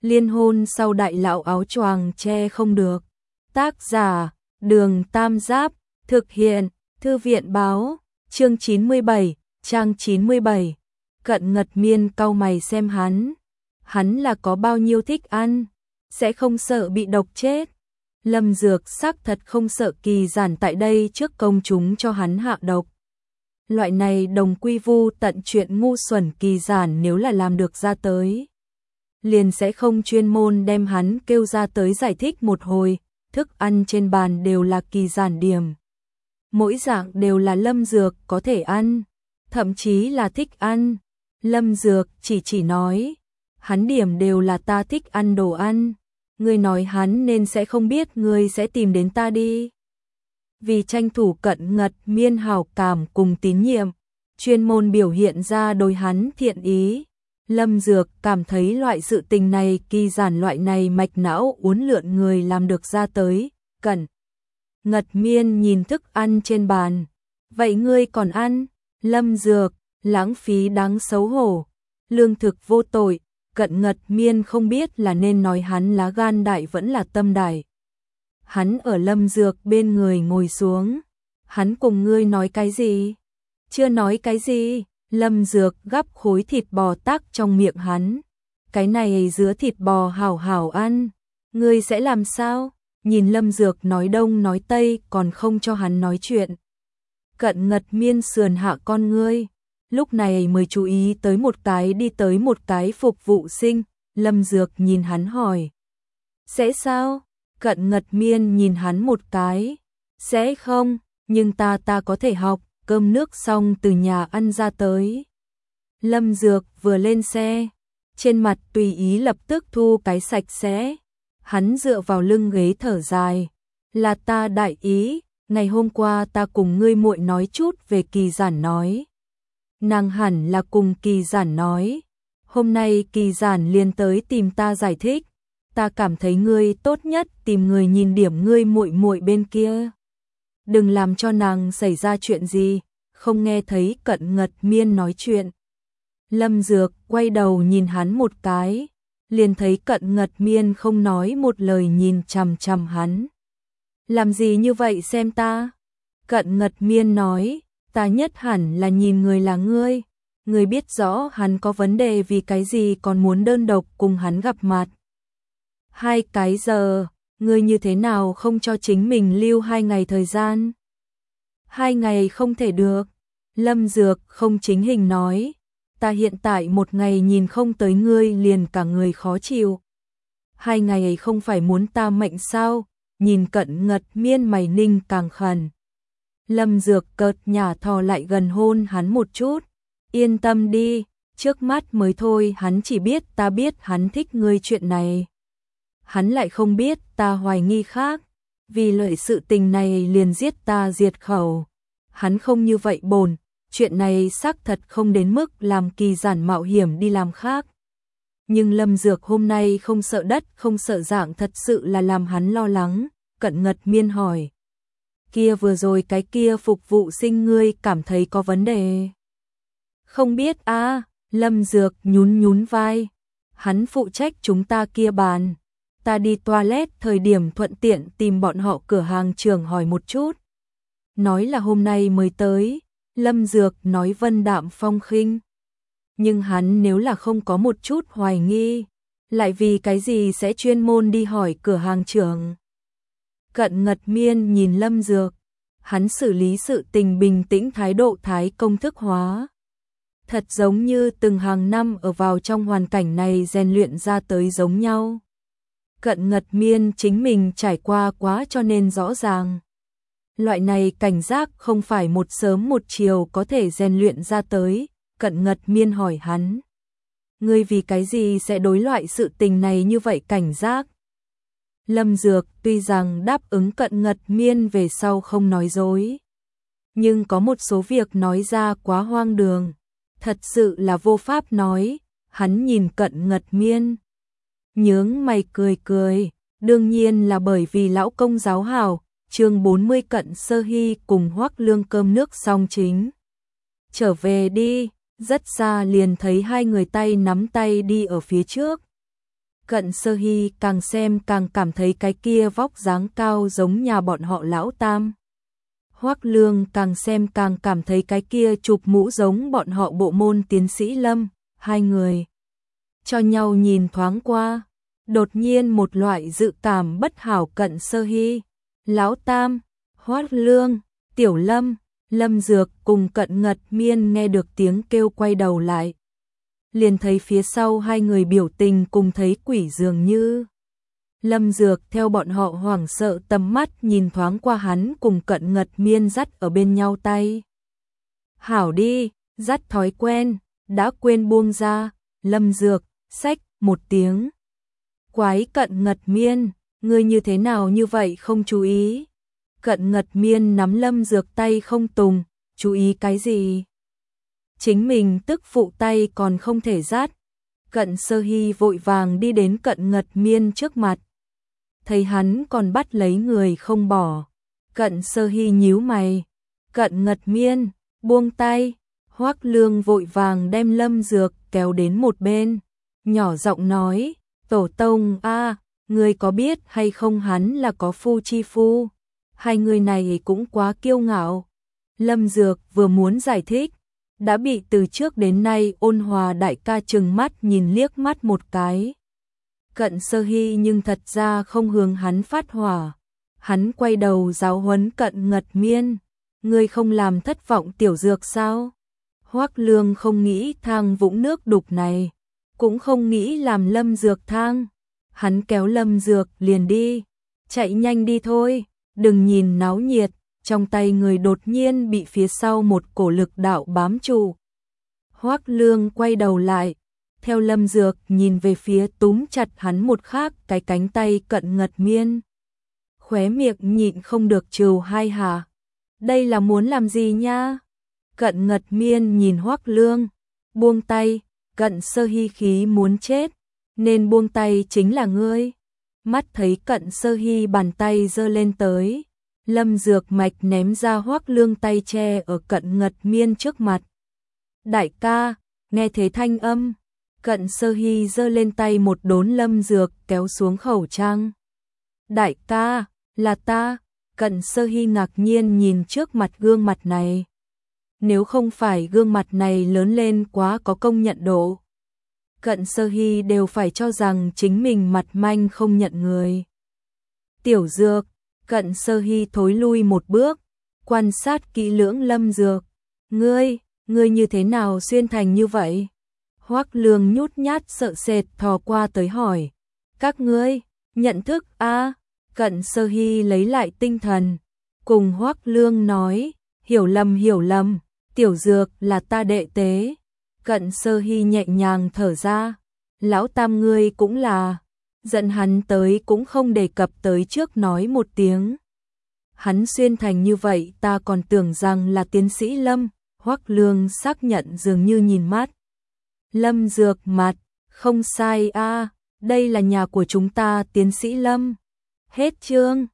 Liên hôn sau đại lão áo choàng che không được. Tác giả, Đường Tam Giáp, thực hiện, Thư viện báo, chương 97, trang 97. Cận Ngật Miên cau mày xem hắn là có bao nhiêu thích ăn, sẽ không sợ bị độc chết. Lâm Dược xác thật không sợ Kỳ Giản tại đây trước công chúng cho hắn hạ độc. Loại này đồng quy vu tận chuyện ngu xuẩn Kỳ Giản nếu là làm được ra tới, liền sẽ không chuyên môn đem hắn kêu ra tới giải thích một hồi. Thức ăn trên bàn đều là Kỳ Giản điểm, mỗi dạng đều là Lâm Dược có thể ăn, thậm chí là thích ăn. Lâm Dược chỉ nói, hắn điểm đều là ta thích ăn đồ ăn, ngươi nói hắn nên sẽ không biết ngươi sẽ tìm đến ta đi. Vì tranh thủ Cận Ngật Miên hảo cảm cùng tín nhiệm, chuyên môn biểu hiện ra đối hắn thiện ý. Lâm Dược cảm thấy loại sự tình này Kỳ Giản loại này mạch não uốn lượn người làm được ra tới. Cận Ngật Miên nhìn thức ăn trên bàn, vậy ngươi còn ăn? Lâm Dược, lãng phí đáng xấu hổ, lương thực vô tội. Cận Ngật Miên không biết là nên nói hắn lá gan đại vẫn là tâm đại. Hắn ở Lâm Dược bên người ngồi xuống. Hắn cùng ngươi nói cái gì? Chưa nói cái gì. Lâm Dược gắp khối thịt bò tắc trong miệng hắn. Cái này dứa thịt bò hảo hảo ăn. Ngươi sẽ làm sao? Nhìn Lâm Dược nói đông nói tây còn không cho hắn nói chuyện. Cận Ngật Miên sườn hạ con ngươi. Lúc này mới chú ý tới một cái đi tới một cái phục vụ sinh. Lâm Dược nhìn hắn hỏi. Sẽ sao? Cận Ngật Miên nhìn hắn một cái. Sẽ không, nhưng ta có thể học, cơm nước xong từ nhà ăn ra tới. Lâm Dược vừa lên xe, trên mặt tùy ý lập tức thu cái sạch sẽ. Hắn dựa vào lưng ghế thở dài. Là ta đại ý, ngày hôm qua ta cùng ngươi muội nói chút về Kỳ Giản nói. Nàng hẳn là cùng Kỳ Giản nói. Hôm nay Kỳ Giản liền tới tìm ta giải thích. Ta cảm thấy ngươi tốt nhất tìm người nhìn điểm ngươi muội muội bên kia. Đừng làm cho nàng xảy ra chuyện gì. Không nghe thấy Cận Ngật Miên nói chuyện. Lâm Dược quay đầu nhìn hắn một cái, liền thấy Cận Ngật Miên không nói một lời nhìn chằm chằm hắn. Làm gì như vậy xem ta? Cận Ngật Miên nói, ta nhất hẳn là nhìn người là ngươi. Ngươi biết rõ hắn có vấn đề vì cái gì còn muốn đơn độc cùng hắn gặp mặt. 2 cái giờ, ngươi như thế nào không cho chính mình lưu 2 ngày thời gian? 2 ngày không thể được. Lâm Dược không chính hình nói, ta hiện tại 1 ngày nhìn không tới ngươi liền cả người khó chịu. 2 ngày không phải muốn ta mệnh sao? Nhìn Cận Ngật Miên mày ninh càng khẩn. Lâm Dược cợt nhả thò lại gần hôn hắn một chút. Yên tâm đi, trước mắt mới thôi hắn chỉ biết ta biết hắn thích ngươi chuyện này. Hắn lại không biết ta hoài nghi khác, vì lợi sự tình này liền giết ta diệt khẩu. Hắn không như vậy bồn, chuyện này xác thật không đến mức làm Kỳ Giản mạo hiểm đi làm khác. Nhưng Lâm Dược hôm nay không sợ đất không sợ dạng thật sự là làm hắn lo lắng. Cận Ngật Miên hỏi, kia vừa rồi cái kia phục vụ sinh ngươi cảm thấy có vấn đề? Không biết a. Lâm Dược nhún vai, hắn phụ trách chúng ta kia bàn. Ta đi toilet thời điểm thuận tiện tìm bọn họ cửa hàng trưởng hỏi một chút. Nói là hôm nay mới tới. Lâm Dược nói vân đạm phong khinh. Nhưng hắn nếu là không có một chút hoài nghi, lại vì cái gì sẽ chuyên môn đi hỏi cửa hàng trưởng? Cận Ngật Miên nhìn Lâm Dược, hắn xử lý sự tình bình tĩnh thái độ thái công thức hóa. Thật giống như từng hàng năm ở vào trong hoàn cảnh này rèn luyện ra tới giống nhau. Cận Ngật Miên chính mình trải qua quá cho nên rõ ràng. Loại này cảnh giác không phải một sớm một chiều có thể rèn luyện ra tới. Cận Ngật Miên hỏi hắn, ngươi vì cái gì sẽ đối loại sự tình này như vậy cảnh giác? Lâm Dược tuy rằng đáp ứng Cận Ngật Miên về sau không nói dối, nhưng có một số việc nói ra quá hoang đường, thật sự là vô pháp nói. Hắn nhìn Cận Ngật Miên, nhướng mày cười, đương nhiên là bởi vì lão công giáo hảo. Chương 40 Cận Sơ Hy cùng Hoắc Lương cơm nước xong chính trở về đi, rất xa liền thấy hai người tay nắm tay đi ở phía trước. Cận Sơ Hy càng xem càng cảm thấy cái kia vóc dáng cao giống nhà bọn họ lão Tam. Hoắc Lương càng xem càng cảm thấy cái kia chụp mũ giống bọn họ bộ môn tiến sĩ Lâm. Hai người cho nhau nhìn thoáng qua, đột nhiên một loại dự cảm bất hảo. Cận Sơ Hy, lão Tam, Hoắc Lương, Tiểu Lâm, Lâm Dược cùng Cận Ngật Miên nghe được tiếng kêu quay đầu lại, liền thấy phía sau hai người biểu tình cùng thấy quỷ dường như. Lâm Dược theo bọn họ hoảng sợ tầm mắt nhìn thoáng qua hắn cùng Cận Ngật Miên dắt ở bên nhau tay. Hảo đi, dắt thói quen, đã quên buông ra. Lâm Dược xách một tiếng. Quái Cận Ngật Miên, ngươi như thế nào như vậy không chú ý? Cận Ngật Miên nắm Lâm Dược tay không tùng, chú ý cái gì? Chính mình tức phụ tay còn không thể dắt. Cận Sơ Hy vội vàng đi đến Cận Ngật Miên trước mặt. Thấy hắn còn bắt lấy người không bỏ. Cận Sơ Hy nhíu mày. Cận Ngật Miên, buông tay. Hoắc Lương vội vàng đem Lâm Dược kéo đến một bên. Nhỏ giọng nói, tổ tông a, ngươi có biết hay không hắn là có phu chi phu? Hai người này cũng quá kiêu ngạo. Lâm Dược vừa muốn giải thích, đã bị từ trước đến nay ôn hòa đại ca trừng mắt nhìn liếc mắt một cái. Cận Sơ Hy nhưng thật ra không hướng hắn phát hỏa. Hắn quay đầu giáo huấn Cận Ngật Miên. Ngươi không làm thất vọng Tiểu Dược sao? Hoắc Lương không nghĩ thang vũng nước đục này, cũng không nghĩ làm Lâm Dược thang. Hắn kéo Lâm Dược liền đi. Chạy nhanh đi thôi, đừng nhìn náo nhiệt. Trong tay người đột nhiên bị phía sau một cổ lực đạo bám trụ. Hoắc Lương quay đầu lại, theo Lâm Dược nhìn về phía túm chặt hắn một khác cái cánh tay Cận Ngật Miên. Khóe miệng nhịn không được trừ hai hạ. Đây là muốn làm gì nha? Cận Ngật Miên nhìn Hoắc Lương, buông tay. Cận Sơ Hy khí muốn chết, nên buông tay chính là ngươi. Mắt thấy Cận Sơ Hy bàn tay giơ lên tới, Lâm Dược mạch ném ra Hoắc Lương tay che ở Cận Ngật Miên trước mặt. Đại ca, nghe thấy thanh âm. Cận Sơ Hy giơ lên tay một đốn Lâm Dược kéo xuống khẩu trang. Đại ca, là ta. Cận Sơ Hy ngạc nhiên nhìn trước mặt gương mặt này. Nếu không phải gương mặt này lớn lên quá có công nhận độ, Cận Sơ Hy đều phải cho rằng chính mình mặt manh không nhận người. Tiểu Dược, Cận Sơ Hy thối lui một bước, quan sát kỹ lưỡng Lâm Dược. Ngươi như thế nào xuyên thành như vậy? Hoắc Lương nhút nhát sợ sệt thò qua tới hỏi. Các ngươi, nhận thức a? Cận Sơ Hy lấy lại tinh thần, cùng Hoắc Lương nói, hiểu lầm, Tiểu Dược là ta đệ tế. Cận Sơ Hy nhẹ nhàng thở ra, lão Tam ngươi cũng là, giận hắn tới cũng không đề cập tới trước nói một tiếng. Hắn xuyên thành như vậy ta còn tưởng rằng là tiến sĩ Lâm. Hoắc Lương xác nhận dường như nhìn mắt. Lâm Dược mặt, không sai a, đây là nhà của chúng ta tiến sĩ Lâm. Hết chương.